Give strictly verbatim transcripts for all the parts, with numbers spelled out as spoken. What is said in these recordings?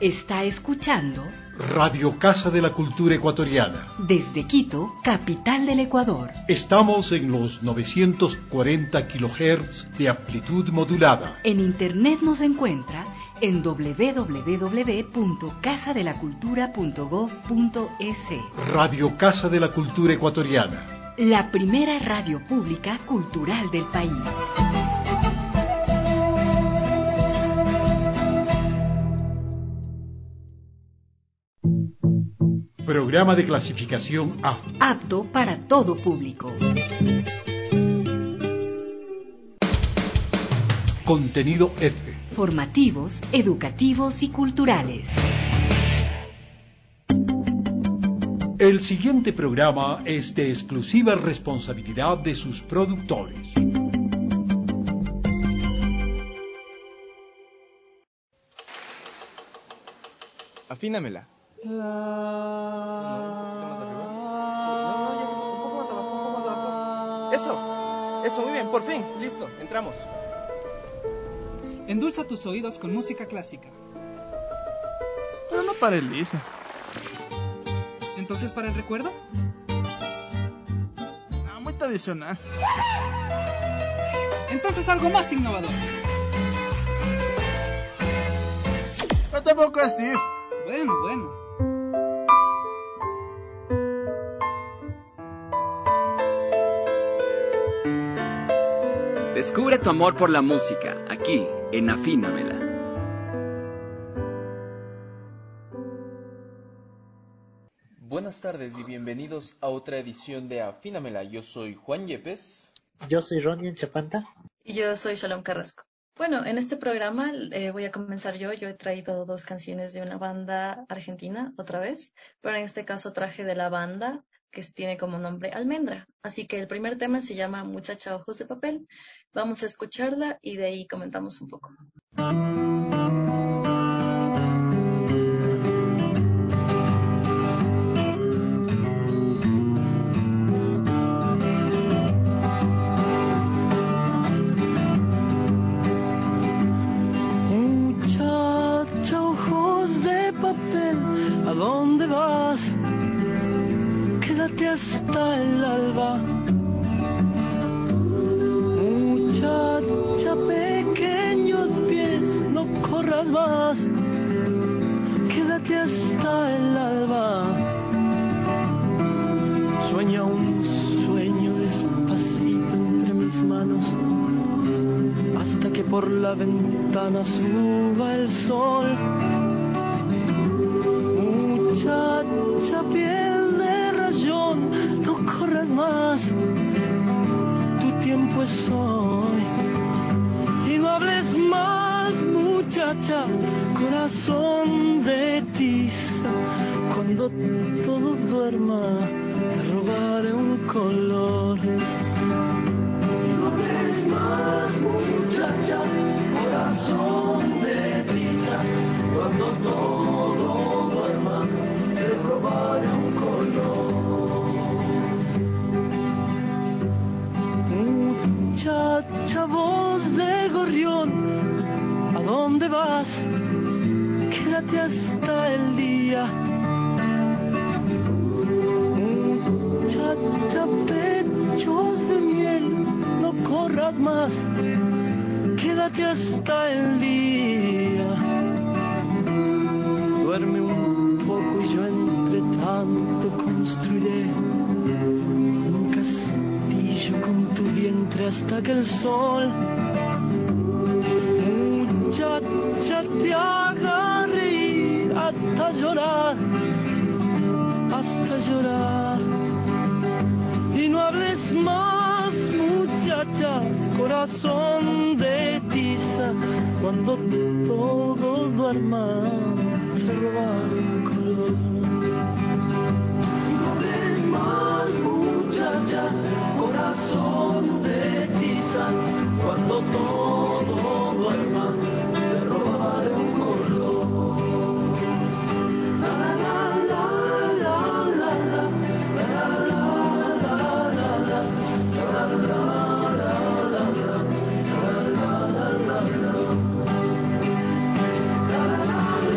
Está escuchando Radio Casa de la Cultura Ecuatoriana. Desde Quito, capital del Ecuador. Estamos en los novecientos cuarenta kilohertz de amplitud modulada. En internet nos encuentra en doble u doble u doble u punto casa de la cultura punto gob punto es. Radio Casa de la Cultura Ecuatoriana. La primera radio pública cultural del país. Programa de clasificación A. Apto para todo público. Contenido F. Formativos, educativos y culturales. El siguiente programa es de exclusiva responsabilidad de sus productores. Afínamela. No, no, un poquito más arriba. No, no, ya se un poco más abajo, un poco más abajo. Eso, eso, muy bien, por fin, listo, entramos. Endulza tus oídos con música clásica. Pero no para Elisa. ¿Entonces para el recuerdo? Ah, muy tradicional. Entonces algo más innovador. No tampoco así. Bueno, bueno. Descubre tu amor por la música, aquí, en Afínamela. Buenas tardes y bienvenidos a otra edición de Afínamela. Yo soy Juan Yepes. Yo soy Ronnie Chapanta. Y yo soy Shalom Carrasco. Bueno, en este programa eh, voy a comenzar yo. Yo he traído dos canciones de una banda argentina, otra vez, pero en este caso traje de la banda que tiene como nombre Almendra. Así que el primer tema se llama Muchacha Ojos de Papel. Vamos a escucharla y de ahí comentamos un poco. Muchacha ojos de papel, ¿a dónde vas? Quédate hasta el alba. Muchacha, pequeños pies, no corras más. Quédate hasta el alba. Sueña un sueño despacito entre mis manos, hasta que por la ventana suba el sol. Muchacha, piel de rayón, no corras más, tu tiempo es hoy. Y no hables más, muchacha, corazón de tiza. Cuando todo duerma, te robaré un color. Y no hables más, muchacha, corazón de tiza. Cuando todo duerma, te robaré un color. Muchacha, voz de gorrión, ¿a dónde vas? Quédate hasta el día. Muchacha, pechos de miel, no corras más. Quédate hasta el día. Duerme un poco y yo entre tanto construiré un castillo con tu vientre hasta que el sol, muchacha, te haga reír hasta llorar, hasta llorar. Y no hables más, muchacha, corazón de tiza. Cuando todo duerma, te robaré un color. No hables más, muchacha, corazón de tiza. Cuando todo duerma, te robaré un color. La la la la la la la la la la la la la la la la la.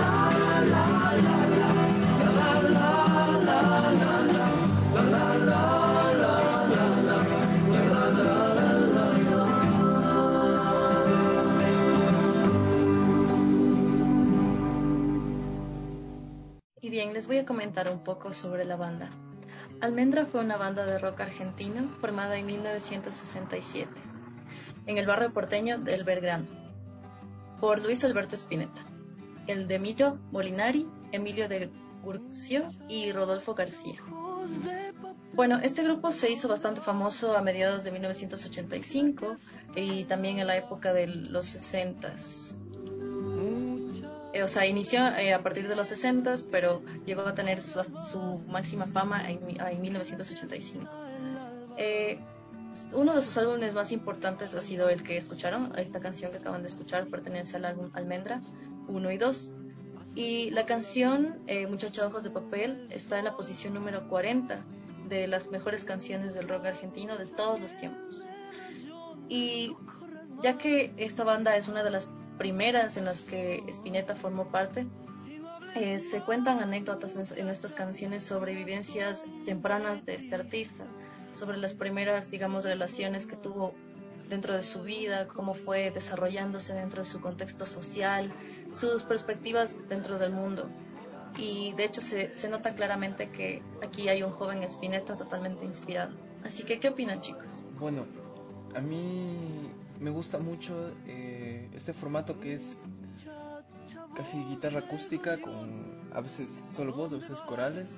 bien, les voy a comentar un poco sobre la banda. Almendra fue una banda de rock argentino formada en mil novecientos sesenta y siete en el barrio porteño del Belgrano por Luis Alberto Spinetta, el de Emilio Molinari, Emilio de Gurcio y Rodolfo García. Bueno, este grupo se hizo bastante famoso a mediados de mil novecientos ochenta y cinco y también en la época de los sesentas. Eh, o sea, inició eh, a partir de los sesentas, pero llegó a tener su, su máxima fama en, en mil novecientos ochenta y cinco. Eh, uno de sus álbumes más importantes ha sido el que escucharon. Esta canción que acaban de escuchar pertenece al álbum Almendra uno y dos. Y la canción eh, Muchacha Ojos de Papel está en la posición número cuarenta de las mejores canciones del rock argentino de todos los tiempos. Y ya que esta banda es una de las primeras en las que Spinetta formó parte, eh, se cuentan anécdotas en, en estas canciones sobre vivencias tempranas de este artista, sobre las primeras, digamos, relaciones que tuvo dentro de su vida, cómo fue desarrollándose dentro de su contexto social, sus perspectivas dentro del mundo. Y de hecho se, se nota claramente que aquí hay un joven Spinetta totalmente inspirado. Así que, ¿qué opinan, chicos? Bueno, a mí me gusta mucho eh, este formato que es casi guitarra acústica con a veces solo voz, a veces corales.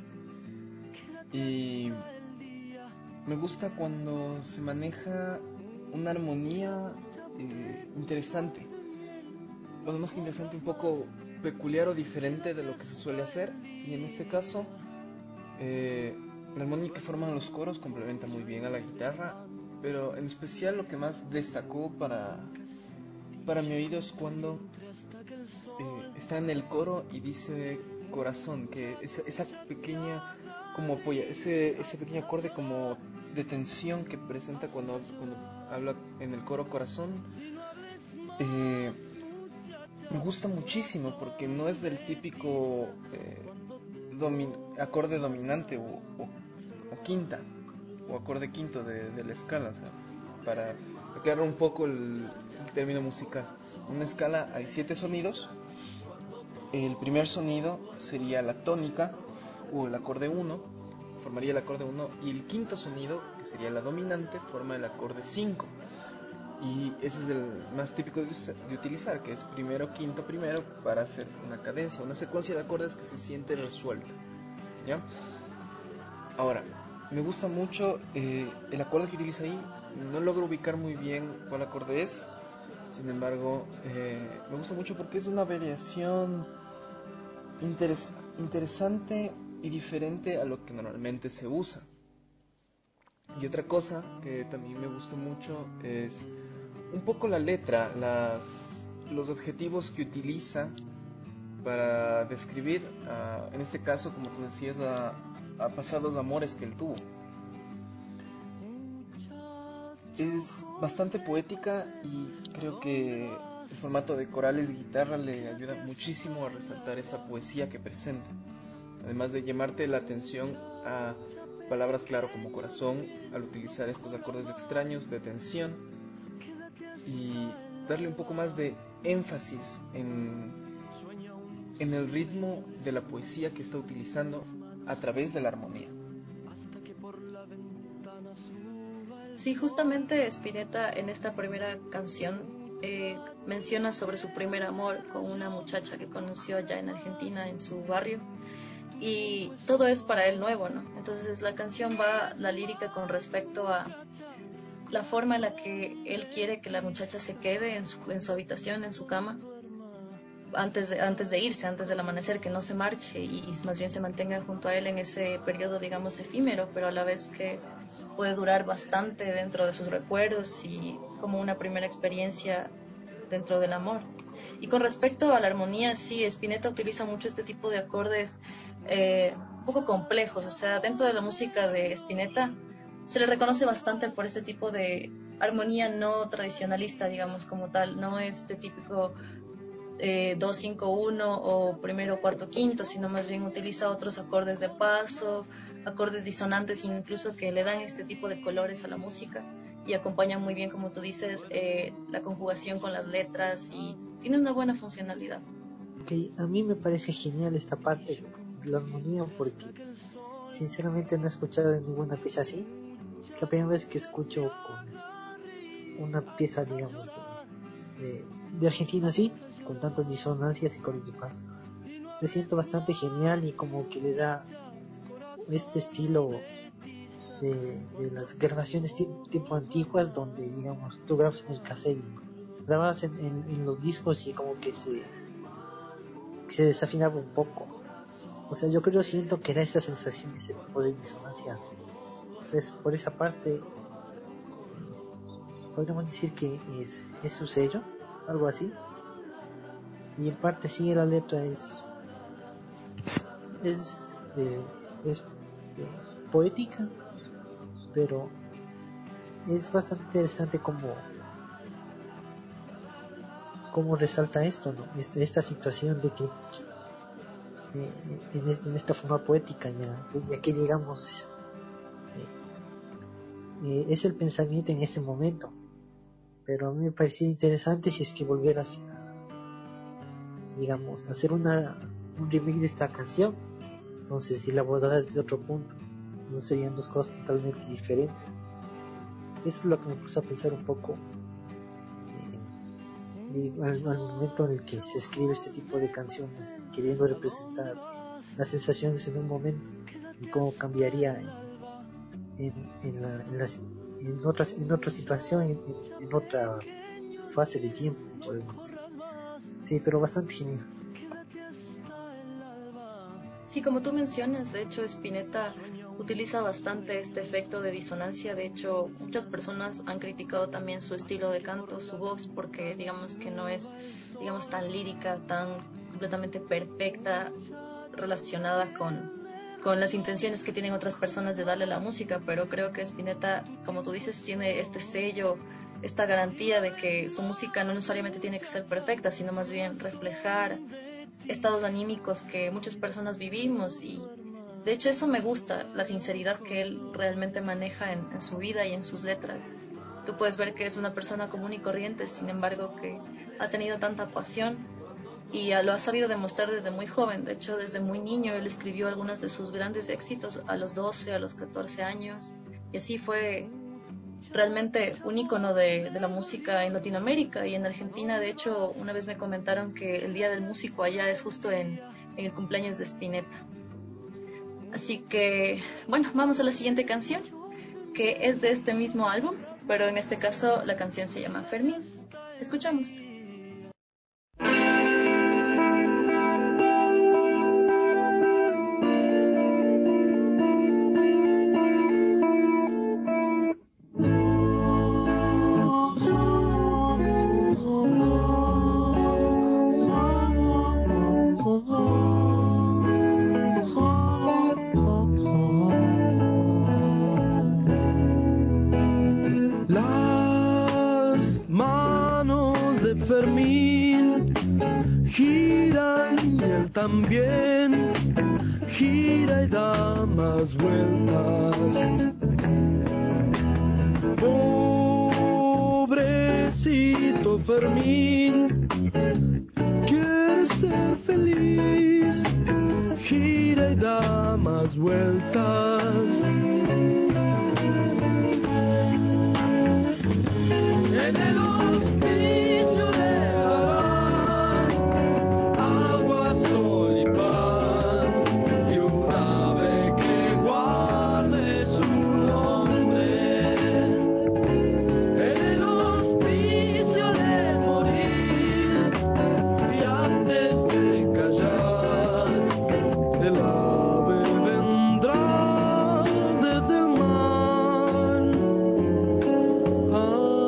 Y me gusta cuando se maneja una armonía eh, interesante. Bueno, más que interesante, un poco peculiar o diferente de lo que se suele hacer. Y en este caso, eh, la armonía que forman los coros complementa muy bien a la guitarra. Pero en especial lo que más destacó para, para mi oído es cuando eh, está en el coro y dice corazón, que esa, esa pequeña como apoya, ese, ese pequeño acorde como de tensión que presenta cuando, cuando habla en el coro corazón, eh, me gusta muchísimo porque no es del típico eh, domi- acorde dominante o, o, o quinta o acorde quinto de, de la escala, o sea, para aclarar un poco el, el término musical. En una escala hay siete sonidos. El primer sonido sería la tónica o el acorde uno, formaría el acorde uno, y el quinto sonido, que sería la dominante, forma el acorde cinco. Y ese es el más típico de, de utilizar, que es primero, quinto, primero, para hacer una cadencia, una secuencia de acordes que se siente resuelta, ¿ya? Ahora, me gusta mucho eh, el acorde que utiliza ahí. No logro ubicar muy bien cuál acorde es. Sin embargo, eh, me gusta mucho porque es una variación interes- interesante y diferente a lo que normalmente se usa. Y otra cosa que también me gusta mucho es un poco la letra, las, los adjetivos que utiliza para describir, uh, en este caso, como tú decías, a, a pasados amores que él tuvo. Es bastante poética y creo que el formato de corales y guitarra le ayuda muchísimo a resaltar esa poesía que presenta. Además de llamarte la atención a palabras, claro, como corazón, al utilizar estos acordes extraños de tensión y darle un poco más de énfasis en, en el ritmo de la poesía que está utilizando a través de la armonía. Sí, justamente Spinetta en esta primera canción eh, menciona sobre su primer amor con una muchacha que conoció allá en Argentina, en su barrio, y todo es para él nuevo, ¿no? Entonces la canción va, la lírica, con respecto a la forma en la que él quiere que la muchacha se quede en su, en su habitación, en su cama, antes de, antes de irse, antes del amanecer, que no se marche y, y más bien se mantenga junto a él en ese periodo, digamos, efímero, pero a la vez que puede durar bastante dentro de sus recuerdos y como una primera experiencia dentro del amor. Y con respecto a la armonía, sí, Spinetta utiliza mucho este tipo de acordes eh, un poco complejos, o sea, dentro de la música de Spinetta se le reconoce bastante por este tipo de armonía no tradicionalista, digamos, como tal, no es este típico eh, dos cinco uno o primero, cuarto, quinto, sino más bien utiliza otros acordes de paso, acordes disonantes incluso, que le dan este tipo de colores a la música y acompañan muy bien, como tú dices, eh, la conjugación con las letras, y tiene una buena funcionalidad. Ok, a mí me parece genial esta parte la armonía, porque sinceramente no he escuchado ninguna pieza así. Es la primera vez que escucho con una pieza, digamos, de, de, de Argentina así, con tantas disonancias y acordes de paso. Me siento bastante genial y como que le da este estilo de, de las grabaciones tipo, tipo antiguas, donde digamos tú grabas en el cassette, grababas en, en, en los discos y como que se, se desafinaba un poco. O sea, yo creo, siento que da esta sensación, ese tipo de disonancias. Entonces, por esa parte, podríamos decir que es, es su sello, algo así. Y en parte sí, la letra es es de, es de poética, pero es bastante interesante como como resalta esto, ¿no? Esta, esta situación de que eh, en, es, en esta forma poética ya, ya que digamos eh, eh, es el pensamiento en ese momento, pero a mí me parecía interesante si es que volvieras a, digamos, a hacer una un remake de esta canción. Entonces, si la abordas desde otro punto, no serían dos cosas totalmente diferentes. Eso es lo que me puso a pensar un poco eh, de, al, al momento en el que se escribe este tipo de canciones, queriendo representar las sensaciones en un momento y cómo cambiaría en, en, en, la, en, las, en, otras, en otra situación, en, en otra fase de tiempo, podemos decir. Sí, pero bastante genial. Sí, como tú mencionas, de hecho Spinetta utiliza bastante este efecto de disonancia. De hecho, muchas personas han criticado también su estilo de canto, su voz, porque digamos que no es, digamos, tan lírica, tan completamente perfecta, relacionada con, con las intenciones que tienen otras personas de darle la música. Pero creo que Spinetta, como tú dices, tiene este sello, esta garantía de que su música no necesariamente tiene que ser perfecta, sino más bien reflejar estados anímicos que muchas personas vivimos. Y de hecho eso me gusta, la sinceridad que él realmente maneja en, en su vida y en sus letras. Tú puedes ver que es una persona común y corriente, sin embargo que ha tenido tanta pasión y lo ha sabido demostrar desde muy joven. De hecho, desde muy niño él escribió algunos de sus grandes éxitos a los doce, a los catorce años, y así fue realmente un ícono de, de la música en Latinoamérica y en Argentina. De hecho, una vez me comentaron que el Día del Músico allá es justo en, en el cumpleaños de Spinetta. Así que, bueno, vamos a la siguiente canción, que es de este mismo álbum, pero en este caso la canción se llama Fermín. Escuchamos. Fermín giran y él también gira y da más vueltas. Pobrecito Fermín, quiere ser feliz, gira y da más vueltas. En el hospicio de Adán, agua, sol y pan, y un ave que guarde su nombre. En el hospicio de morir, y antes de callar, el ave vendrá desde el mar. Ah.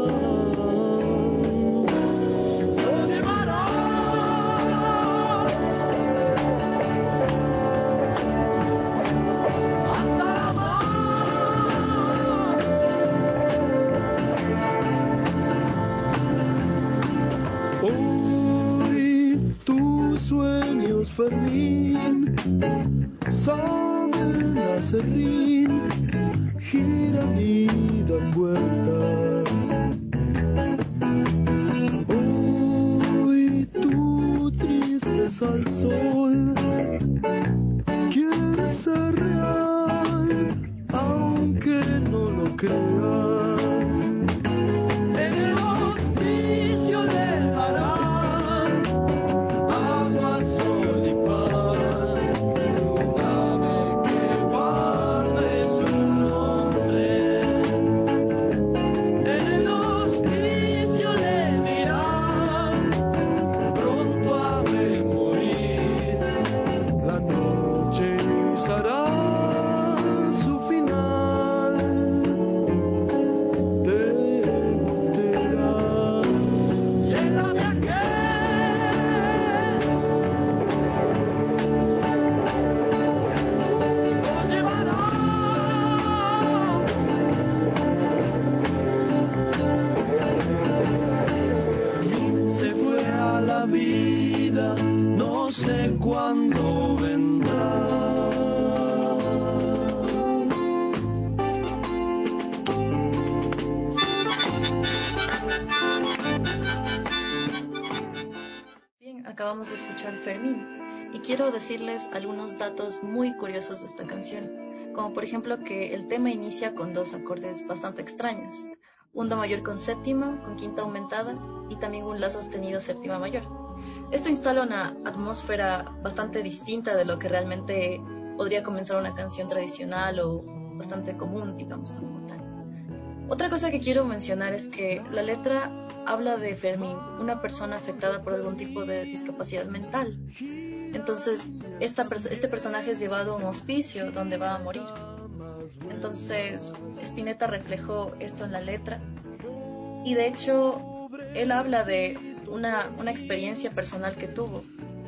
Hoy tus sueños, Fermín, saben a serrín, giran y dan vueltas. Hoy tu tristeza al sol no sé cuándo vendrá. Bien, acabamos de escuchar Fermín y quiero decirles algunos datos muy curiosos de esta canción, como por ejemplo que el tema inicia con dos acordes bastante extraños, un do mayor con séptima, con quinta aumentada y también un la sostenido séptima mayor. Esto instala una atmósfera bastante distinta de lo que realmente podría comenzar una canción tradicional o bastante común, digamos, como tal. Otra cosa que quiero mencionar es que la letra habla de Fermín, una persona afectada por algún tipo de discapacidad mental. Entonces, esta, este personaje es llevado a un hospicio donde va a morir. Entonces, Spinetta reflejó esto en la letra y de hecho, él habla de una, una experiencia personal que tuvo.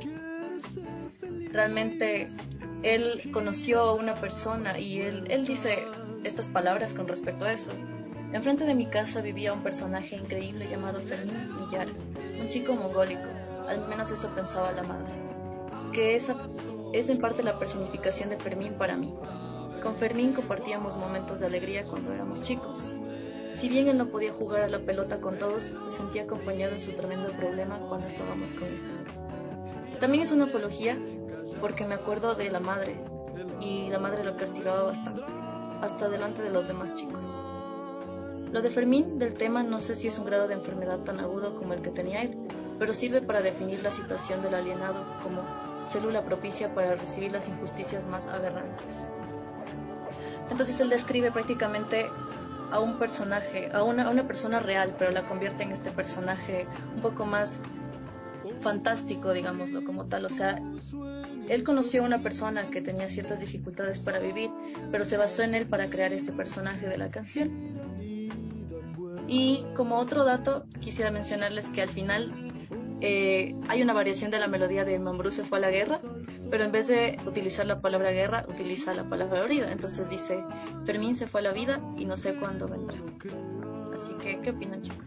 Realmente, él conoció a una persona y él, él dice estas palabras con respecto a eso. Enfrente de mi casa vivía un personaje increíble llamado Fermín Millar, un chico mongólico, al menos eso pensaba la madre, que esa es en parte la personificación de Fermín para mí. Con Fermín compartíamos momentos de alegría cuando éramos chicos. Si bien él no podía jugar a la pelota con todos, se sentía acompañado en su tremendo problema cuando estábamos con él. También es una apología porque me acuerdo de la madre, y la madre lo castigaba bastante, hasta delante de los demás chicos. Lo de Fermín del tema no sé si es un grado de enfermedad tan agudo como el que tenía él, pero sirve para definir la situación del alienado como célula propicia para recibir las injusticias más aberrantes. Entonces él describe prácticamente a un personaje, a una, a una persona real, pero la convierte en este personaje un poco más fantástico, digámoslo como tal. O sea, él conoció a una persona que tenía ciertas dificultades para vivir, pero se basó en él para crear este personaje de la canción. Y como otro dato, quisiera mencionarles que al final eh, hay una variación de la melodía de Mambrú se fue a la guerra, pero en vez de utilizar la palabra guerra, utiliza la palabra vida. Entonces dice, Fermín se fue a la vida y no sé cuándo vendrá. Así que, ¿qué opinan, chicos?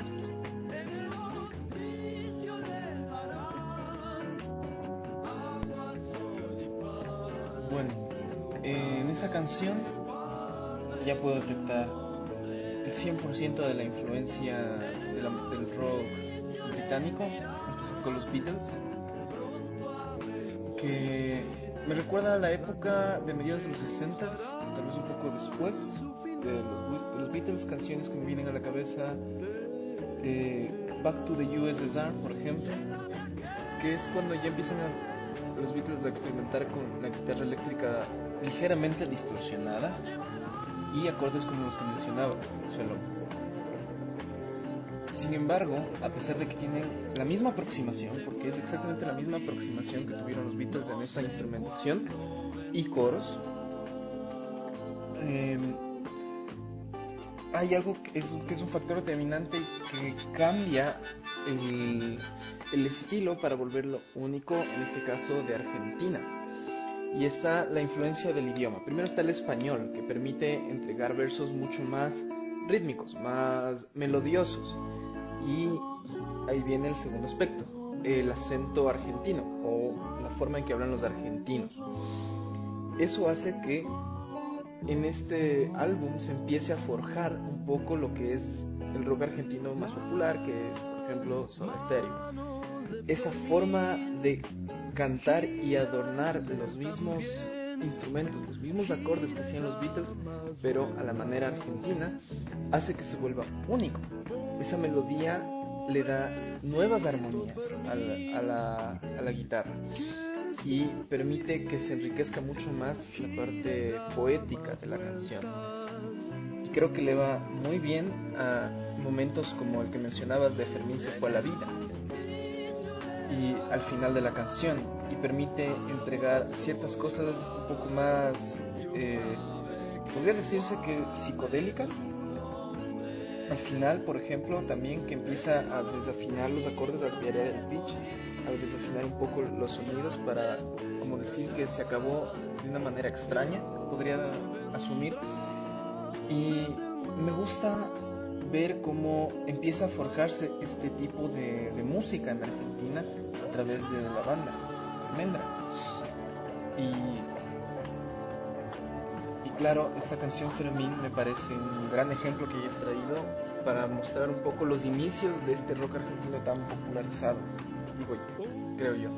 Bueno, eh, en esta canción ya puedo detectar el cien por ciento de la influencia de la, del rock británico, en específico los Beatles, que me recuerda a la época de mediados de los sesenta, tal vez un poco después de los, de los Beatles. Canciones que me vienen a la cabeza, eh, Back to the U S S R, por ejemplo, que es cuando ya empiezan a, los Beatles a experimentar con la guitarra eléctrica ligeramente distorsionada y acordes como los que mencionabas, solo. Sin embargo, a pesar de que tienen la misma aproximación, porque es exactamente la misma aproximación que tuvieron los Beatles en esta instrumentación y coros, eh, hay algo que es, que es un factor determinante que cambia el, el estilo para volverlo único, en este caso de Argentina. Y está la influencia del idioma. Primero está el español, que permite entregar versos mucho más rítmicos, más melodiosos. Y ahí viene el segundo aspecto, el acento argentino o la forma en que hablan los argentinos. Eso hace que en este álbum se empiece a forjar un poco lo que es el rock argentino más popular, que es, por ejemplo, Soda Stereo. Esa forma de cantar y adornar los mismos instrumentos, los mismos acordes que hacían los Beatles, pero a la manera argentina, hace que se vuelva único. Esa melodía le da nuevas armonías a la, a la, a la guitarra y permite que se enriquezca mucho más la parte poética de la canción. Y creo que le va muy bien a momentos como el que mencionabas de Fermín se fue a la vida y al final de la canción, y permite entregar ciertas cosas un poco más, eh, podría decirse que psicodélicas. Al final, por ejemplo, también que empieza a desafinar los acordes, a cambiar el pitch, a desafinar un poco los sonidos para, como decir que se acabó de una manera extraña, podría asumir. Y me gusta ver cómo empieza a forjarse este tipo de, de música en Argentina a través de la banda. almendra. Y, y claro, esta canción Fermín me parece un gran ejemplo que hayas traído para mostrar un poco los inicios de este rock argentino tan popularizado, digo yo, creo yo.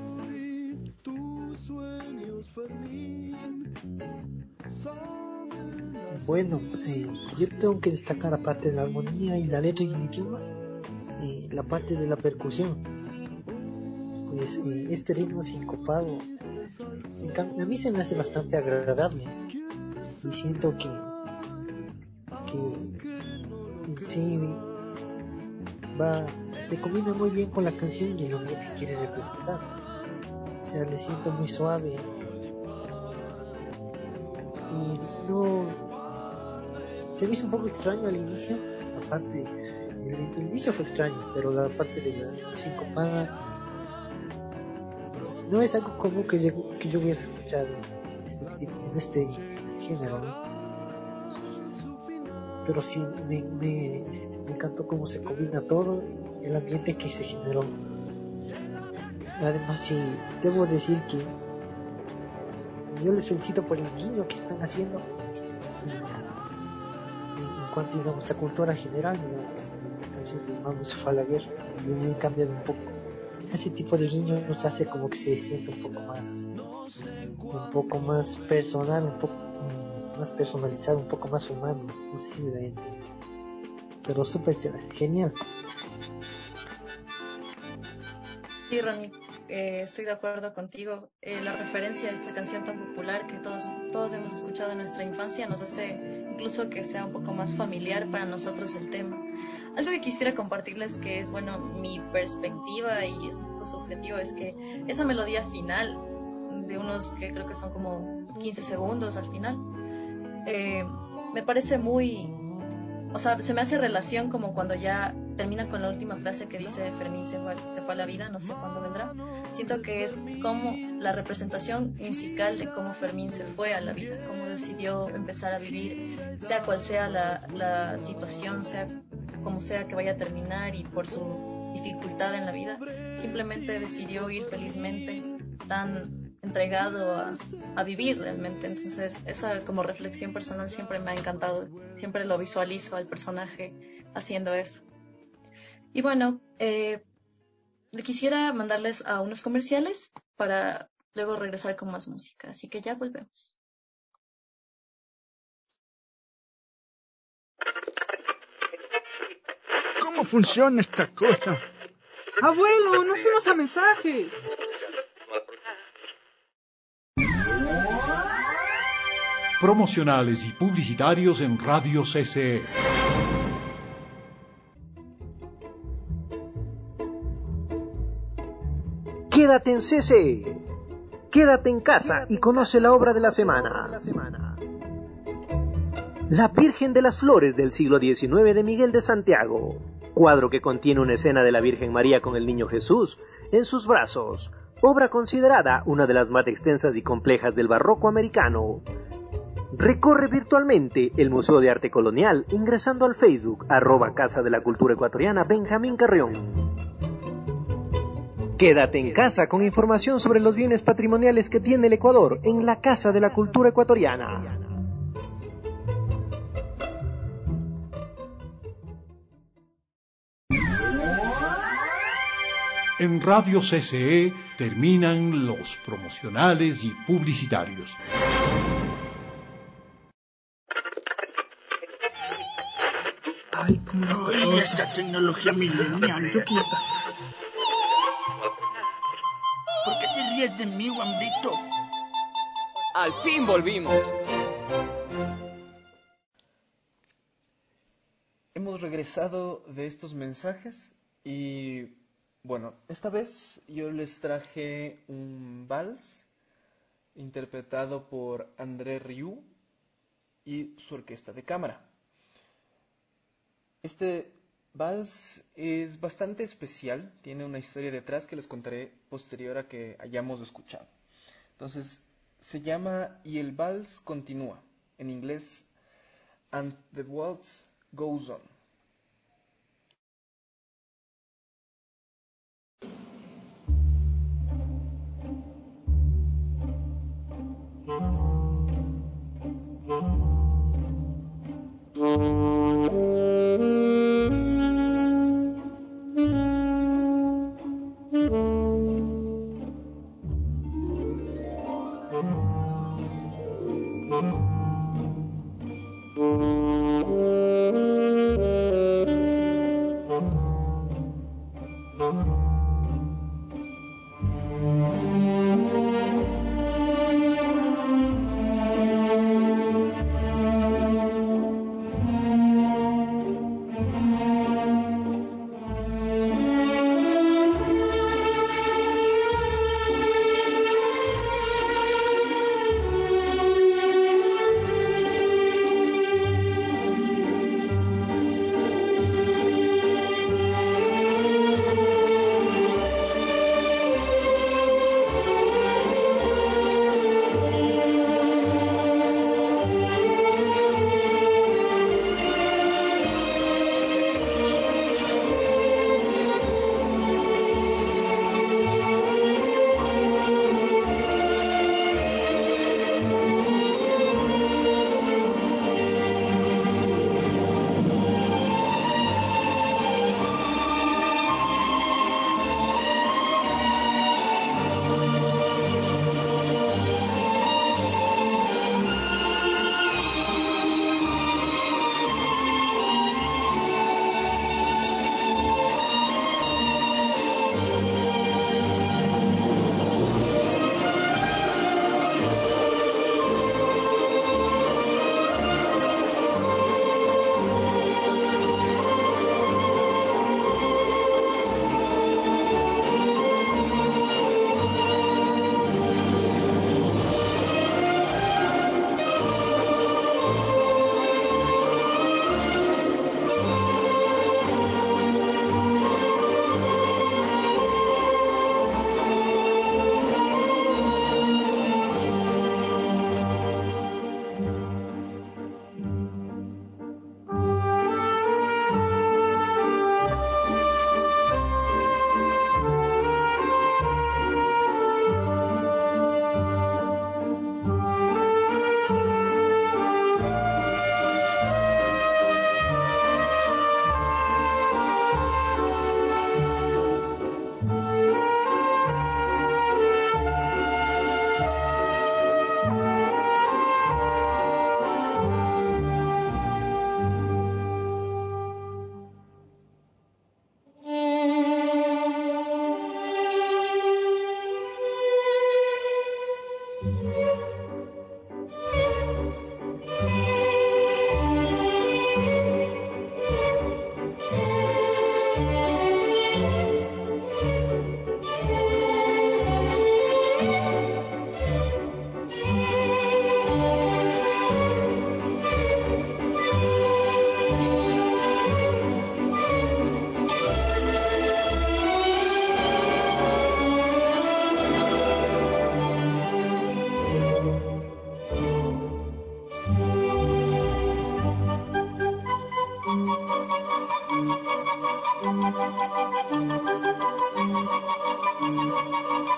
Bueno, eh, yo tengo que destacar, aparte de la armonía y la letra y el idioma, eh, la parte de la percusión. Pues eh, este ritmo sincopado a mí se me hace bastante agradable y siento que que en sí va se combina muy bien con la canción y el ambiente que quiere representar. O sea, le siento muy suave y no se me hizo un poco extraño al inicio, la parte el, el inicio fue extraño, pero la parte de la sincopada no es algo común que yo, que yo hubiera escuchado este tipo, en este género, ¿no? Pero sí me, me, me encantó cómo se combina todo y el ambiente que se generó. Además, sí, debo decir que yo les felicito por el guiño que están haciendo en, en, en cuanto, digamos, a cultura general, digamos, la canción de Vamos a la guerra, y han cambiado un poco. Ese tipo de guiño nos hace como que se siente un poco más un poco más personal, un poco eh, más personalizado, un poco más humano, no sé si me da bien, pero súper genial. Sí, Ronnie, eh, estoy de acuerdo contigo. Eh, la referencia a esta canción tan popular que todos, todos hemos escuchado en nuestra infancia nos hace incluso que sea un poco más familiar para nosotros el tema. Algo que quisiera compartirles, que es, bueno, mi perspectiva y es un poco subjetivo, es que esa melodía final, de unos que creo que son como quince segundos al final, eh, me parece muy... O sea, se me hace relación como cuando ya termina con la última frase que dice Fermín se fue, se fue a la vida, no sé cuándo vendrá. Siento que es como la representación musical de cómo Fermín se fue a la vida, cómo decidió empezar a vivir, sea cual sea la, la situación, sea como sea que vaya a terminar y por su dificultad en la vida, simplemente decidió ir felizmente, tan entregado a, a vivir realmente. Entonces esa como reflexión personal siempre me ha encantado, siempre lo visualizo al personaje haciendo eso. Y bueno, eh, le quisiera mandarles a unos comerciales para luego regresar con más música, así que ya volvemos. ¿Cómo funciona esta cosa? Abuelo, nos fuimos a mensajes. Promocionales y publicitarios en Radio C C E. Quédate en C C E. Quédate en casa y conoce la obra de la semana. La Virgen de las Flores del siglo diecinueve de Miguel de Santiago. Cuadro que contiene una escena de la Virgen María con el Niño Jesús en sus brazos. Obra considerada una de las más extensas y complejas del barroco americano. Recorre virtualmente el Museo de Arte Colonial ingresando al Facebook arroba Casa de la Cultura Ecuatoriana Benjamín Carrión. Quédate en casa con información sobre los bienes patrimoniales que tiene el Ecuador en la Casa de la Cultura Ecuatoriana. En Radio C C E terminan los promocionales y publicitarios. Ay, cómo está Ay, esta tecnología milenial. ¿Qué está? ¿Por qué te ríes de mí, Guambrito? Al fin volvimos. Hemos regresado de estos mensajes y bueno, esta vez yo les traje un vals interpretado por André Rieu y su orquesta de cámara. Este vals es bastante especial, tiene una historia detrás que les contaré posterior a que hayamos escuchado. Entonces, se llama Y el vals continúa, en inglés, And the Waltz Goes On.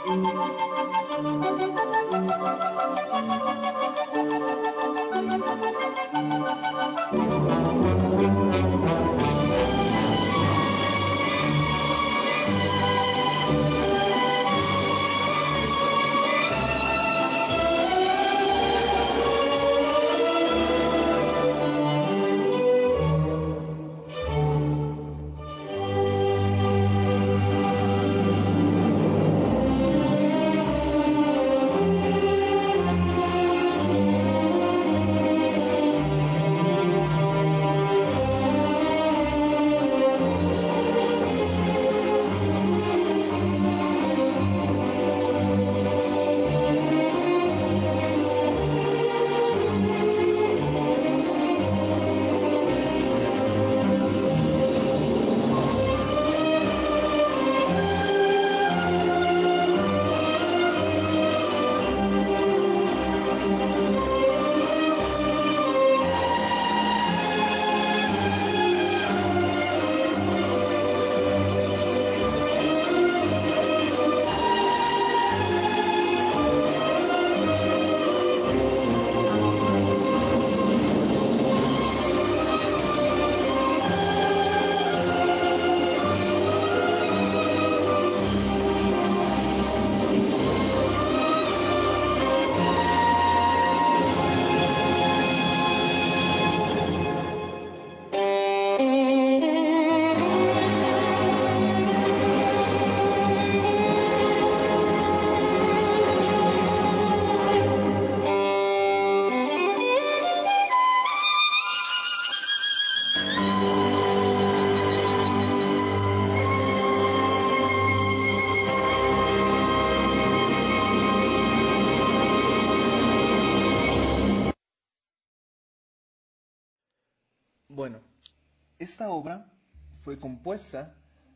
Bueno, esta obra fue compuesta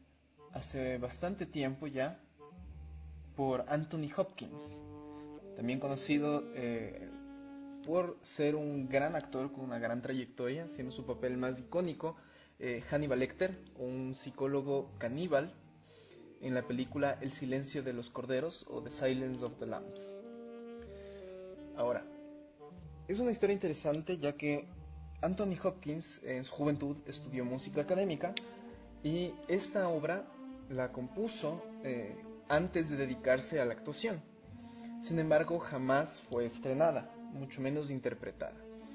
hace bastante tiempo ya por Anthony Hopkins, también conocido eh, por ser un gran actor con una gran trayectoria, siendo su papel más icónico eh, Hannibal Lecter, un psicólogo caníbal en la película El silencio de los corderos o The Silence of the Lambs. Ahora, es una historia interesante ya que Anthony Hopkins en su juventud estudió música académica y esta obra la compuso eh, antes de dedicarse a la actuación. Sin embargo, jamás fue estrenada, mucho menos interpretada.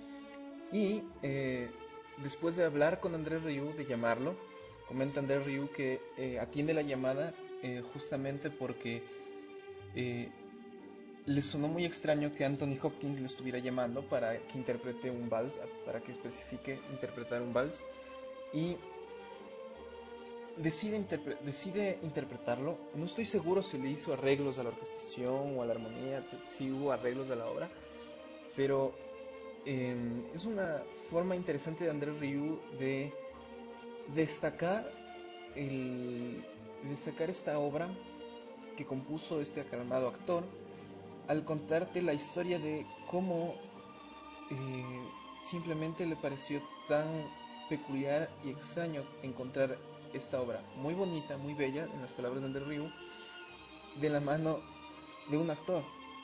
Y eh, después de hablar con Andrés Rieu, de llamarlo, comenta Andrés Rieu que eh, atiende la llamada eh, justamente porque eh, le sonó muy extraño que Anthony Hopkins lo estuviera llamando para que interprete un vals, para que especifique interpretar un vals, y decide, interpre decide interpretarlo. No estoy seguro si le hizo arreglos a la orquestación o a la armonía, si hubo arreglos a la obra, pero eh, es una forma interesante de Andrés Rieu de destacar, el, destacar esta obra que compuso este aclamado actor, al contarte la historia de cómo eh, simplemente le pareció tan peculiar y extraño encontrar esta obra muy bonita, muy bella, en las palabras de Andrés Rieu, de la mano de un actor.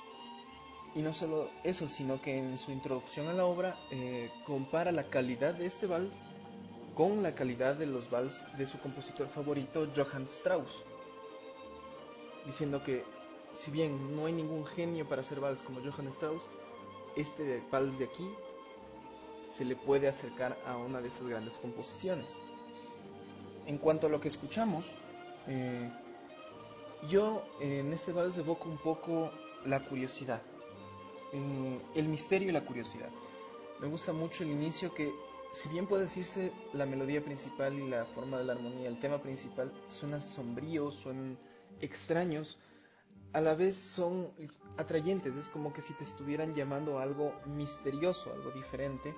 Y no solo eso, sino que en su introducción a la obra eh, compara la calidad de este vals con la calidad de los vals de su compositor favorito, Johann Strauss, diciendo que si bien no hay ningún genio para hacer vals como Johann Strauss, este vals de aquí se le puede acercar a una de esas grandes composiciones. En cuanto a lo que escuchamos, eh, yo en este vals evoco un poco la curiosidad, eh, el misterio y la curiosidad. Me gusta mucho el inicio, que si bien puede decirse la melodía principal y la forma de la armonía, el tema principal, suenan sombríos, suenan extraños, a la vez son atrayentes. Es como que si te estuvieran llamando a algo misterioso, algo diferente.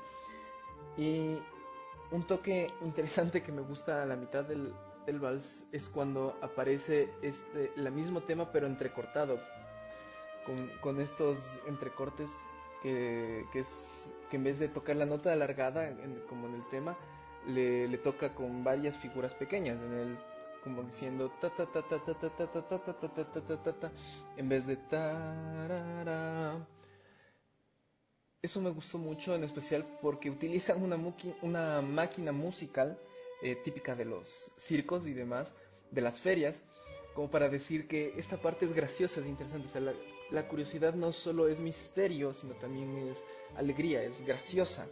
Y un toque interesante que me gusta a la mitad del, del vals es cuando aparece este, el mismo tema pero entrecortado, con, con estos entrecortes que, que, es, que en vez de tocar la nota alargada en, como en el tema, le, le toca con varias figuras pequeñas. En el como diciendo ta ta ta ta ta ta ta ta ta ta ta ta ta ta ta en vez de tarara. Eso me gustó mucho, en especial porque utilizan una, una máquina musical eh, típica de los circos y demás, de las ferias, como para decir que esta parte es graciosa, es interesante. O sea, la, la curiosidad no solo es misterio, sino también es alegría, es graciosa.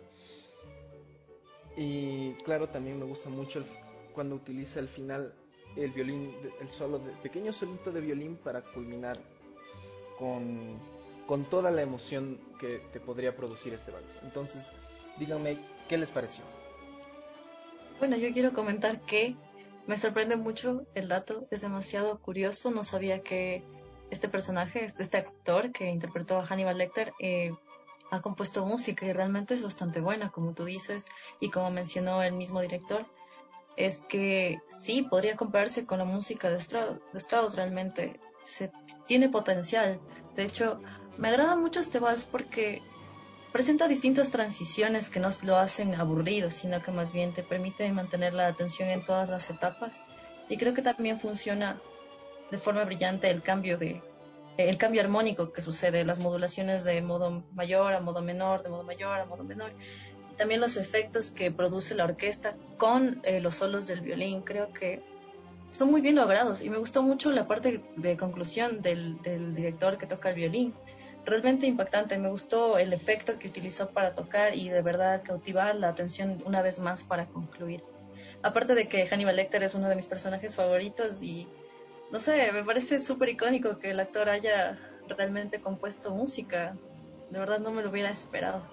Y claro, también me gusta mucho el, cuando utiliza al final el violín, el solo, de, pequeño solito de violín para culminar con, con toda la emoción que te podría producir este vals. Entonces, díganme, ¿qué les pareció? Bueno, yo quiero comentar que me sorprende mucho el dato, es demasiado curioso, no sabía que este personaje, este actor que interpretó a Hannibal Lecter, eh, ha compuesto música y realmente es bastante buena, como tú dices, y como mencionó el mismo director, es que sí, podría compararse con la música de Strauss, de Strauss realmente, se, tiene potencial. De hecho, me agrada mucho este vals porque presenta distintas transiciones que no lo hacen aburrido, sino que más bien te permiten mantener la atención en todas las etapas. Y creo que también funciona de forma brillante el cambio de el cambio armónico que sucede, las modulaciones de modo mayor a modo menor, de modo mayor a modo menor, y también los efectos que produce la orquesta con eh, los solos del violín. Creo que son muy bien logrados y me gustó mucho la parte de conclusión del, del director que toca el violín. Realmente impactante, me gustó el efecto que utilizó para tocar y de verdad cautivar la atención una vez más para concluir. Aparte de que Hannibal Lecter es uno de mis personajes favoritos y no sé, me parece súper icónico que el actor haya realmente compuesto música. De verdad no me lo hubiera esperado.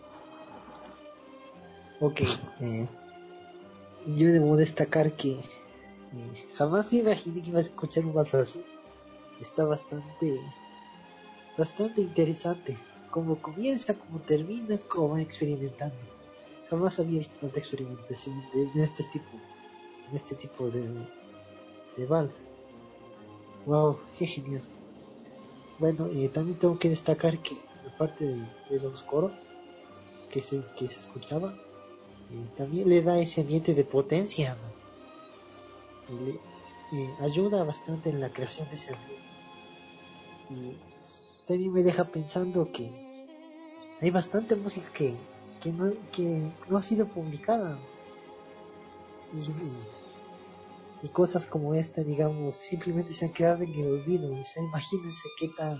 Ok, eh, yo debo destacar que eh, jamás imaginé que iba a escuchar un vaso así. Está bastante, bastante interesante. Como comienza, como termina, como va experimentando. Jamás había visto tanta experimentación de, de este tipo, en este tipo de, de vals. Wow, qué genial. Bueno, eh, también tengo que destacar que la parte de, de los coros que se, que se escuchaba eh, también le da ese ambiente de potencia, ¿no? Y le eh, ayuda bastante en la creación de ese ambiente. Y también me deja pensando que hay bastante música que, que, no, que no ha sido publicada. Y, y, y cosas como esta, digamos, simplemente se han quedado en el olvido. O sea, imagínense qué tan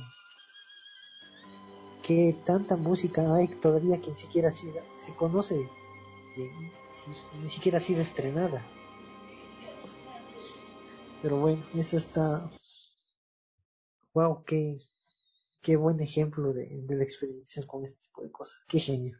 que tanta música hay todavía que ni siquiera se, se conoce, eh, ni, ni siquiera ha sido estrenada. Pero bueno, eso está, wow, qué, qué buen ejemplo de, de la experimentación con este tipo de cosas, qué genio.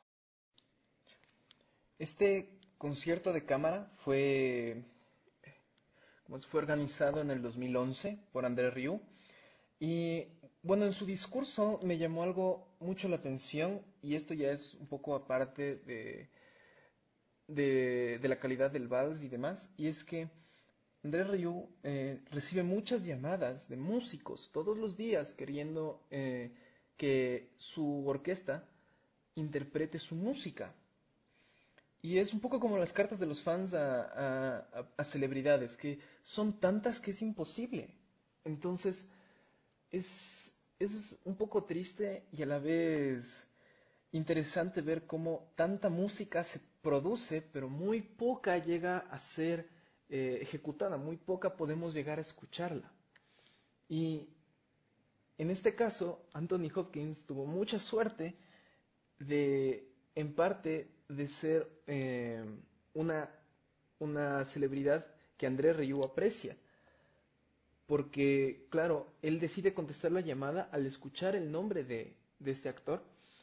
Este concierto de cámara fue, como fue organizado en el dos mil once por André Rieu. Y bueno, en su discurso me llamó algo mucho la atención, y esto ya es un poco aparte de, de, de la calidad del vals y demás, y es que André Rieu eh, recibe muchas llamadas de músicos todos los días queriendo eh, que su orquesta interprete su música. Y es un poco como las cartas de los fans a, a, a, a celebridades, que son tantas que es imposible. Entonces, es, es un poco triste y a la vez interesante ver cómo tanta música se produce, pero muy poca llega a ser eh, ejecutada, muy poca podemos llegar a escucharla. Y en este caso, Anthony Hopkins tuvo mucha suerte de, en parte, de ser eh, una, una celebridad que André Rieu aprecia. Porque, claro, él decide contestar la llamada al escuchar el nombre de, de este actor.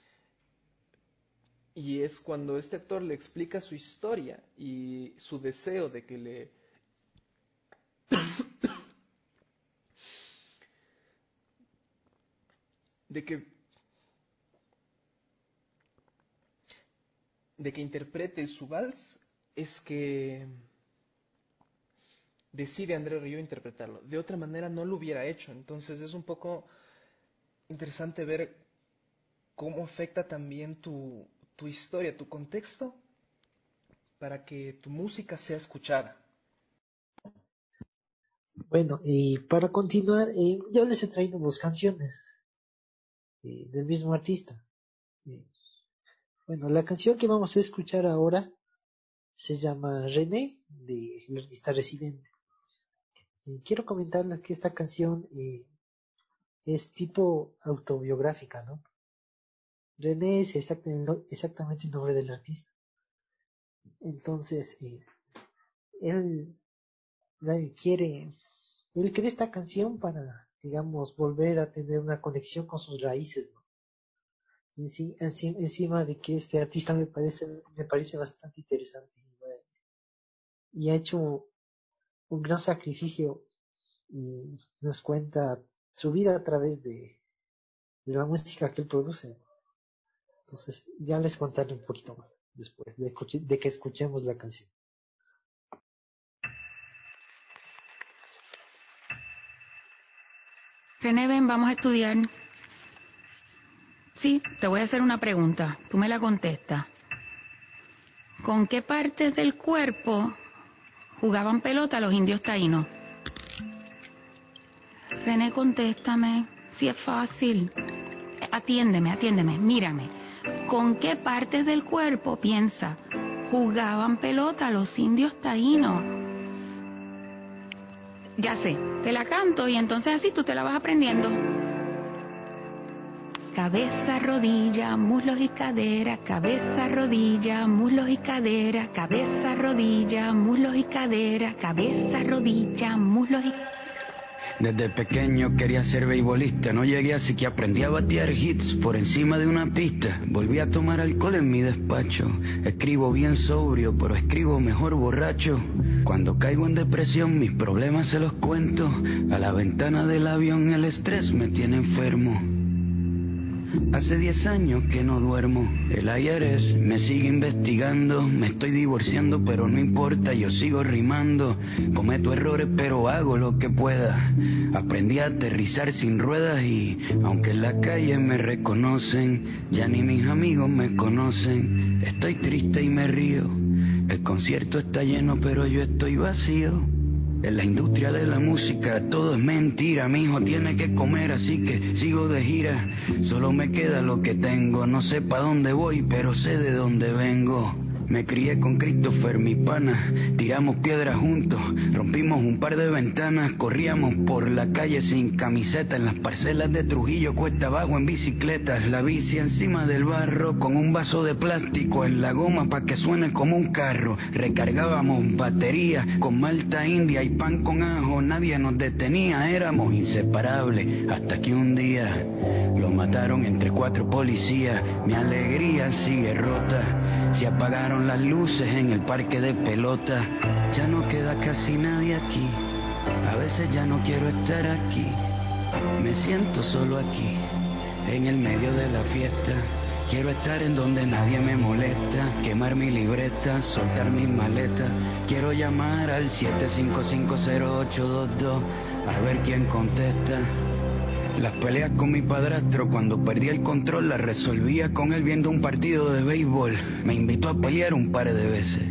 Y es cuando este actor le explica su historia y su deseo de que le... de que... de que interprete su vals, es que decide André Rieu interpretarlo. De otra manera no lo hubiera hecho. Entonces es un poco interesante ver cómo afecta también tu, tu historia, tu contexto, para que tu música sea escuchada. Bueno, y para continuar, eh, yo les he traído dos canciones eh, del mismo artista. Eh, bueno, la canción que vamos a escuchar ahora se llama René, de el artista Residente. Eh, quiero comentarles que esta canción eh, es tipo autobiográfica, ¿no? René es exact- exactamente el nombre del artista. Entonces, eh, él eh, quiere, él crea esta canción para, digamos, volver a tener una conexión con sus raíces, ¿no? Y sí, enci- encima de que este artista me parece, me parece bastante interesante y ha hecho un gran sacrificio y nos cuenta su vida a través de, de la música que él produce. Entonces, ya les contaré un poquito más después de, escuch- de que escuchemos la canción. René, ven, vamos a estudiar. Sí, te voy a hacer una pregunta. Tú me la contestas. ¿Con qué partes del cuerpo jugaban pelota los indios taínos? René, contéstame. Si es fácil. Atiéndeme, atiéndeme, mírame. ¿Con qué partes del cuerpo, piensa, jugaban pelota los indios taínos? Ya sé, te la canto y entonces así tú te la vas aprendiendo. Cabeza, rodilla, muslos y cadera, cabeza, rodilla, muslos y cadera, cabeza, rodilla, muslos y cadera, cabeza, rodilla, muslos y... Desde pequeño quería ser beisbolista, no llegué así que aprendí a batear hits por encima de una pista. Volví a tomar alcohol en mi despacho, escribo bien sobrio, pero escribo mejor borracho. Cuando caigo en depresión mis problemas se los cuento, a la ventana del avión el estrés me tiene enfermo. Hace diez años que no duermo, el I R S me sigue investigando, me estoy divorciando pero no importa, yo sigo rimando, cometo errores pero hago lo que pueda, aprendí a aterrizar sin ruedas y aunque en la calle me reconocen, ya ni mis amigos me conocen, estoy triste y me río, el concierto está lleno pero yo estoy vacío. En la industria de la música todo es mentira, mi hijo tiene que comer así que sigo de gira. Solo me queda lo que tengo, no sé pa' dónde voy pero sé de dónde vengo. Me crié con Christopher, mi pana, tiramos piedras juntos, rompimos un par de ventanas, corríamos por la calle sin camiseta, en las parcelas de Trujillo cuesta abajo en bicicletas, la bici encima del barro, con un vaso de plástico en la goma pa' que suene como un carro, recargábamos baterías con malta india y pan con ajo, nadie nos detenía, éramos inseparables, hasta que un día lo mataron entre cuatro policías, mi alegría sigue rota, se apagaron las luces en el parque de pelota, ya no queda casi nadie aquí, a veces ya no quiero estar aquí, me siento solo aquí, en el medio de la fiesta, quiero estar en donde nadie me molesta, quemar mi libreta, soltar mis maletas, quiero llamar al siete cinco cinco cero ocho dos dos, a ver quién contesta. Las peleas con mi padrastro cuando perdí el control las resolvía con él viendo un partido de béisbol. Me invitó a pelear un par de veces.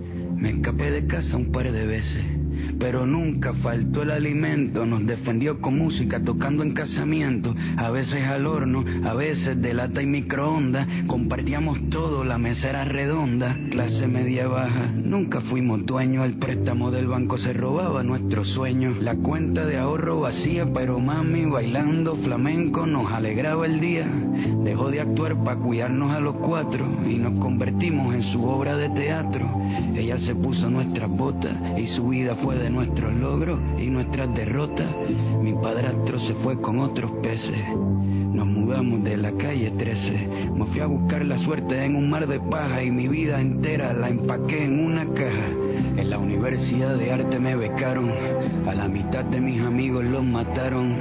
Me escapé de casa un par de veces. Pero nunca faltó el alimento, nos defendió con música tocando en casamientos, a veces al horno, a veces de lata y microondas, compartíamos todo, la mesa era redonda, clase media baja, nunca fuimos dueños, el préstamo del banco se robaba nuestros sueños, la cuenta de ahorro vacía, pero mami bailando flamenco nos alegraba el día, dejó de actuar para cuidarnos a los cuatro y nos convertimos en su obra de teatro, ella se puso nuestras botas y su vida fue de nuestros logros y nuestras derrotas. Mi padrastro se fue con otros peces. Nos mudamos de la calle trece. Me fui a buscar la suerte en un mar de paja y mi vida entera la empaqué en una caja. En la Universidad de Arte me becaron. A la mitad de mis amigos los mataron.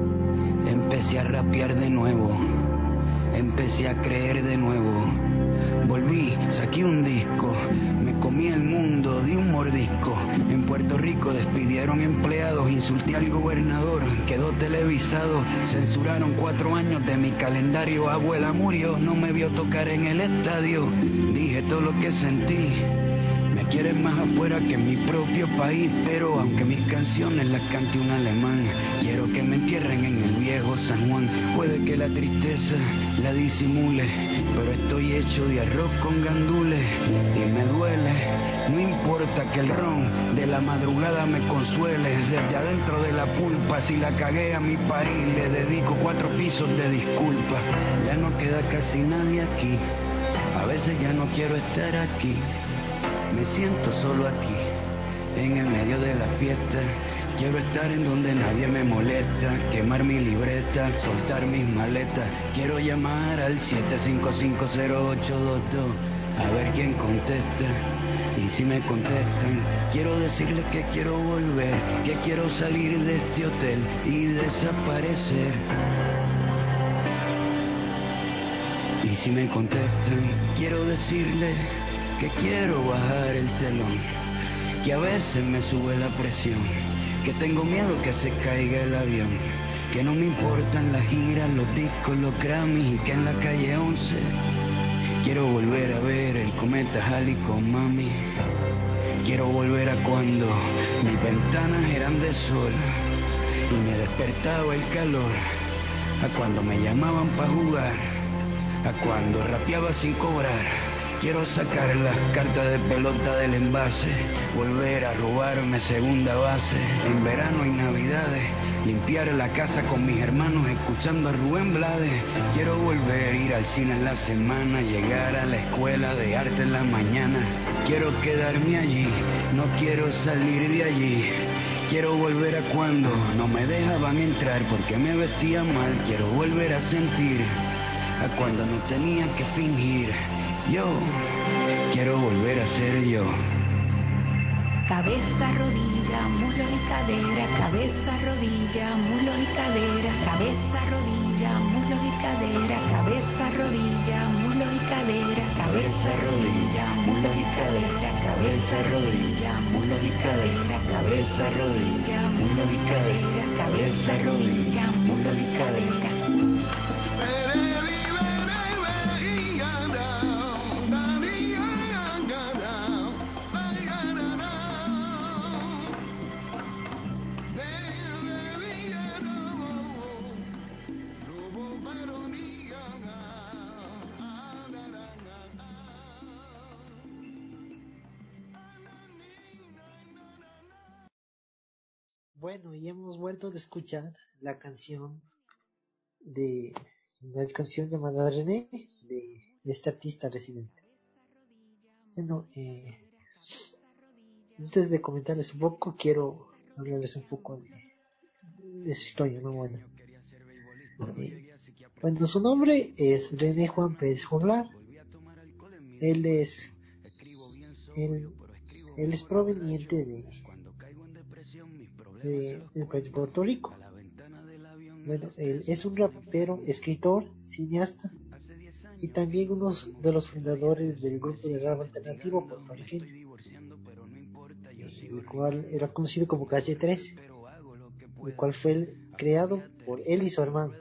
Empecé a rapear de nuevo. Empecé a creer de nuevo. Volví, saqué un disco, me comí el mundo de un mordisco. En Puerto Rico despidieron empleados, insulté al gobernador, quedó televisado. Censuraron cuatro años de mi calendario, abuela murió, no me vio tocar en el estadio. Dije todo lo que sentí, me Quieres más afuera que en mi propio país, pero aunque mis canciones las cante un alemán, quiero que me entierren en el viejo San Juan. Puede que la tristeza la disimule, pero estoy hecho de arroz con gandules y me duele. No importa que el ron de la madrugada me consuele, desde adentro de la pulpa, si la cagué a mi país le dedico cuatro pisos de disculpa. Ya no queda casi nadie aquí, a veces ya no quiero estar aquí. Me siento solo aquí, en el medio de la fiesta. Quiero estar en donde nadie me molesta, quemar mi libreta, soltar mis maletas. Quiero llamar al siete cinco cinco cero ocho dos dos, a ver quién contesta. Y si me contestan, quiero decirles que quiero volver, que quiero salir de este hotel y desaparecer. Y si me contestan, quiero decirles que quiero bajar el telón, que a veces me sube la presión, que tengo miedo que se caiga el avión, que no me importan las giras, los discos, los Grammys, y que en la calle once quiero volver a ver el cometa Halley con mami. Quiero volver a cuando mis ventanas eran de sol y me despertaba el calor, a cuando me llamaban pa' jugar, a cuando rapeaba sin cobrar. Quiero sacar las cartas de pelota del envase, volver a robarme segunda base, en verano y navidades, limpiar la casa con mis hermanos escuchando a Rubén Blades. Quiero volver a ir al cine en la semana, llegar a la escuela de arte en la mañana. Quiero quedarme allí, no quiero salir de allí. Quiero volver a cuando no me dejaban entrar porque me vestía mal. Quiero volver a sentir a cuando no tenía que fingir. Yo quiero volver a ser yo. Cabeza, rodilla, muslo y cadera, cabeza, rodilla, muslo y cadera, cabeza, rodilla, muslo y cadera, cabeza, rodilla, muslo y cadera, cabeza, rodilla, muslo y cadera, cabeza, rodilla, muslo y cadera, cabeza, rodilla, muslo y cadera, cabeza, rodilla, muslo y cadera. Bueno, y hemos vuelto de escuchar la canción de la canción llamada René de, de este artista residente. Bueno, eh, antes de comentarles un poco, quiero hablarles un poco de, de su historia, ¿no? Bueno, eh, bueno, su nombre es René Juan Pérez Joglar. Él es él, él es proveniente de de, del país de Puerto Rico. Bueno, él es un rapero, escritor, cineasta y también uno de los fundadores del grupo de rap alternativo puertorriqueño, el cual era conocido como Calle trece, el cual fue creado por él y su hermano.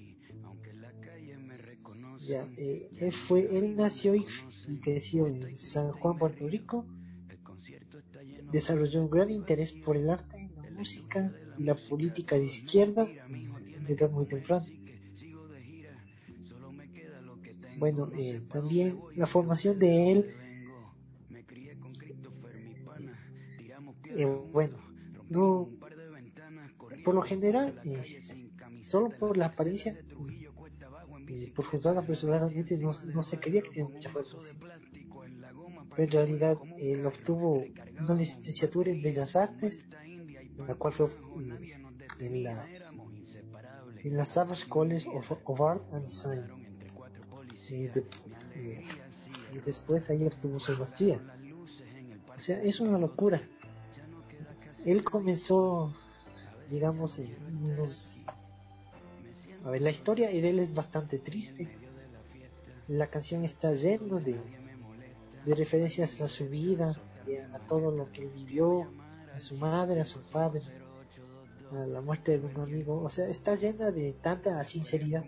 Ya, eh, él fue, él nació y, y creció en San Juan, Puerto Rico. Desarrolló un gran interés por el arte, la música y la política de izquierda de edad muy temprana. Bueno, eh, también la formación de él, eh, bueno, no, por lo general, eh, solo por la apariencia y, y por juzgar apresuradamente no, no se creía que tenía mucha formación. Pero en realidad él obtuvo una licenciatura en Bellas Artes, en la cual fue eh, en la en la Savage College of, of Art and Design, eh, de, eh, y después ahí obtuvo su maestría. O sea, es una locura. Él comenzó, digamos, en unos... A ver, la historia de él es bastante triste. La canción está llena de, de referencias a su vida, a, a todo lo que él vivió, a su madre, a su padre, a la muerte de un amigo. O sea, está llena de tanta sinceridad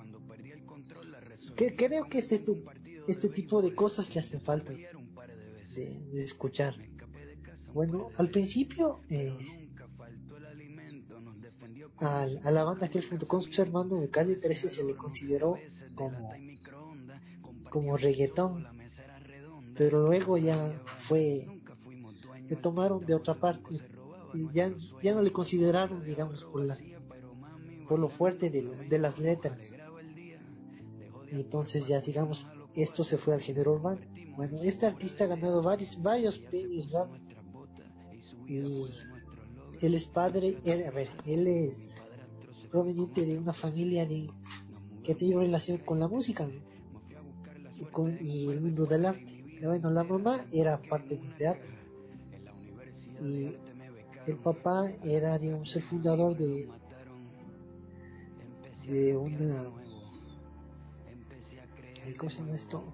que creo que este, este tipo de cosas le hacen falta. de, de escuchar. Bueno, al principio eh, a, a la banda que él junto con su hermano de Calle trece se le consideró como, como reggaetón, pero luego ya fue, le tomaron de otra parte y ya, ya no le consideraron, digamos, por la por lo fuerte de, la, de las letras. Entonces ya, digamos, esto se fue al género urbano. Bueno, este artista ha ganado varios varios premios rap y él es padre, él, a ver, él es proveniente de una familia de, que tiene relación con la música, ¿no? y, con, y el mundo del arte. Bueno, la mamá era parte de un teatro y el papá era, digamos, el fundador de de una, ¿cómo se llama esto?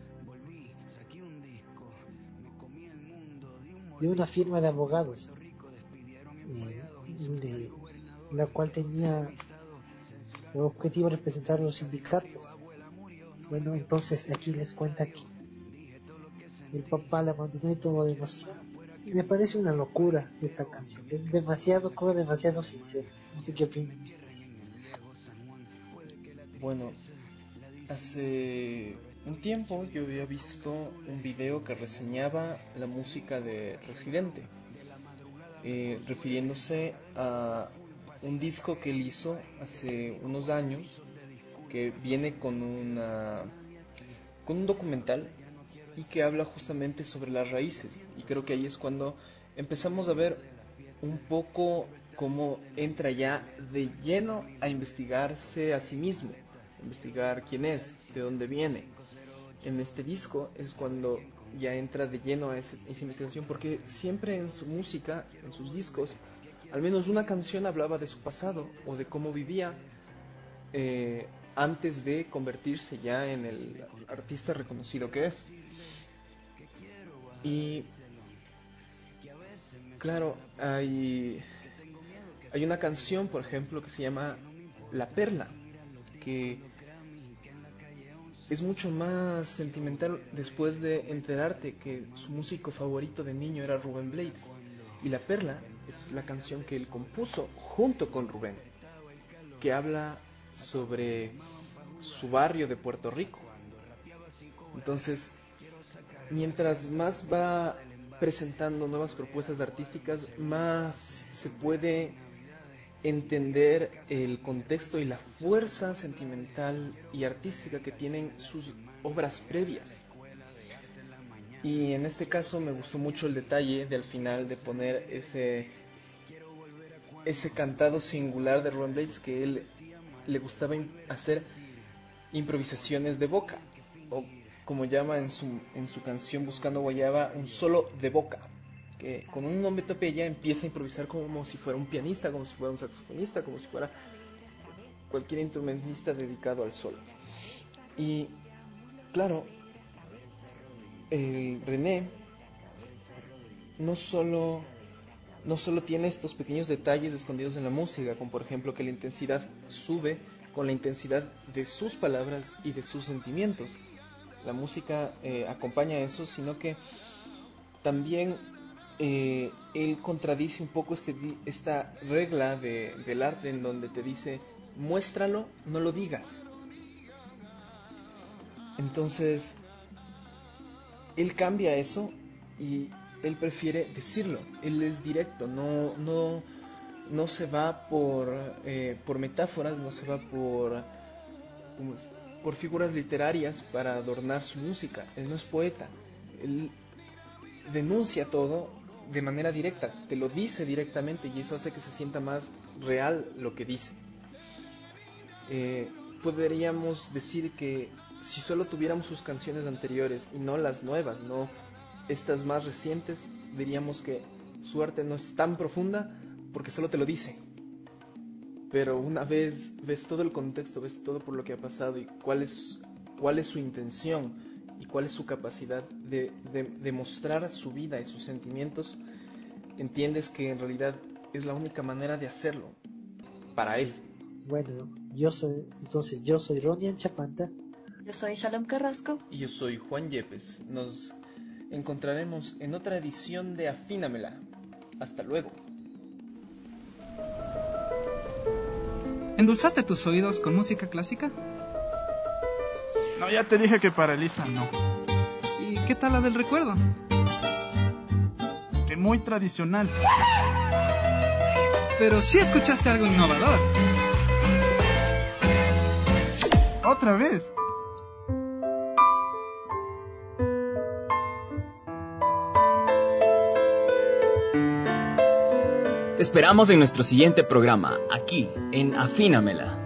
De una firma de abogados, eh, de, la cual tenía el objetivo de representar a los sindicatos. Bueno, entonces aquí les cuenta que el papá la abandonó y todo demasiado. Me parece una locura esta canción, es demasiado cruel, demasiado sincera. No sé qué opinan ustedes. Bueno, hace un tiempo yo había visto un video que reseñaba la música de Residente, eh, refiriéndose a un disco que él hizo hace unos años, que viene con una con un documental y que habla justamente sobre las raíces, y creo que ahí es cuando empezamos a ver un poco cómo entra ya de lleno a investigarse a sí mismo, investigar quién es, de dónde viene. En este disco es cuando ya entra de lleno a ese, esa investigación, porque siempre en su música, en sus discos, al menos una canción hablaba de su pasado o de cómo vivía eh, antes de convertirse ya en el artista reconocido que es. Y claro, hay, hay una canción, por ejemplo, que se llama La Perla, que es mucho más sentimental después de enterarte que su músico favorito de niño era Rubén Blades. Y La Perla es la canción que él compuso junto con Rubén, que habla sobre su barrio de Puerto Rico. Entonces, mientras más va presentando nuevas propuestas artísticas, más se puede entender el contexto y la fuerza sentimental y artística que tienen sus obras previas. Y en este caso me gustó mucho el detalle de al final de poner ese ese cantado singular de Rubén Blades, que él le gustaba hacer improvisaciones de boca, o como llama en su en su canción Buscando Guayaba, un solo de boca, que con un onomatopeya empieza a improvisar como si fuera un pianista, como si fuera un saxofonista, como si fuera cualquier instrumentista dedicado al solo. Y claro, el René no solo no solo tiene estos pequeños detalles escondidos en la música, como por ejemplo que la intensidad sube con la intensidad de sus palabras y de sus sentimientos. La música eh, acompaña eso, sino que también eh, él contradice un poco este, esta regla de, del arte, en donde te dice, muéstralo, no lo digas. Entonces, él cambia eso y él prefiere decirlo. Él es directo, no, no, no se va por, eh, por metáforas, no se va por, ¿cómo es? por figuras literarias para adornar su música. Él no es poeta. Él denuncia todo de manera directa, te lo dice directamente, y eso hace que se sienta más real lo que dice. Eh, podríamos decir que si solo tuviéramos sus canciones anteriores y no las nuevas, no estas más recientes, diríamos que su arte no es tan profunda porque solo te lo dice. Pero una vez ves todo el contexto, ves todo por lo que ha pasado y cuál es, cuál es su intención y cuál es su capacidad de, de, de mostrar su vida y sus sentimientos, entiendes que en realidad es la única manera de hacerlo para él. Bueno, yo soy, entonces yo soy Ronian Chapanta. Yo soy Shalom Carrasco. Y yo soy Juan Yepes. Nos encontraremos en otra edición de Afínamela. Hasta luego. ¿Endulzaste tus oídos con música clásica? No, ya te dije que para Elisa no. ¿Y qué tal la del recuerdo? Que muy tradicional. Pero sí escuchaste algo innovador. ¿Otra vez? Te esperamos en nuestro siguiente programa, aquí, en Afínamela.